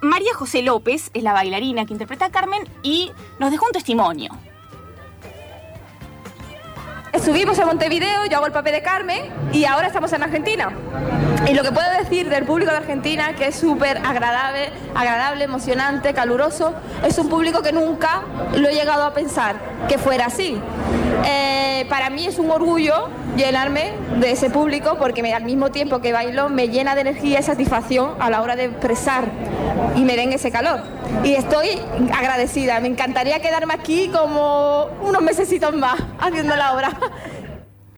María José López es la bailarina que interpreta a Carmen y nos dejó un testimonio. Subimos a Montevideo, yo hago el papel de Carmen y ahora estamos en Argentina. Y lo que puedo decir del público de Argentina, que es súper agradable, emocionante, caluroso, es un público que nunca lo he llegado a pensar que fuera así. Para mí es un orgullo llenarme de ese público porque al mismo tiempo que bailo me llena de energía y satisfacción a la hora de expresar y me den ese calor. Y estoy agradecida, me encantaría quedarme aquí como unos mesecitos más haciendo la obra.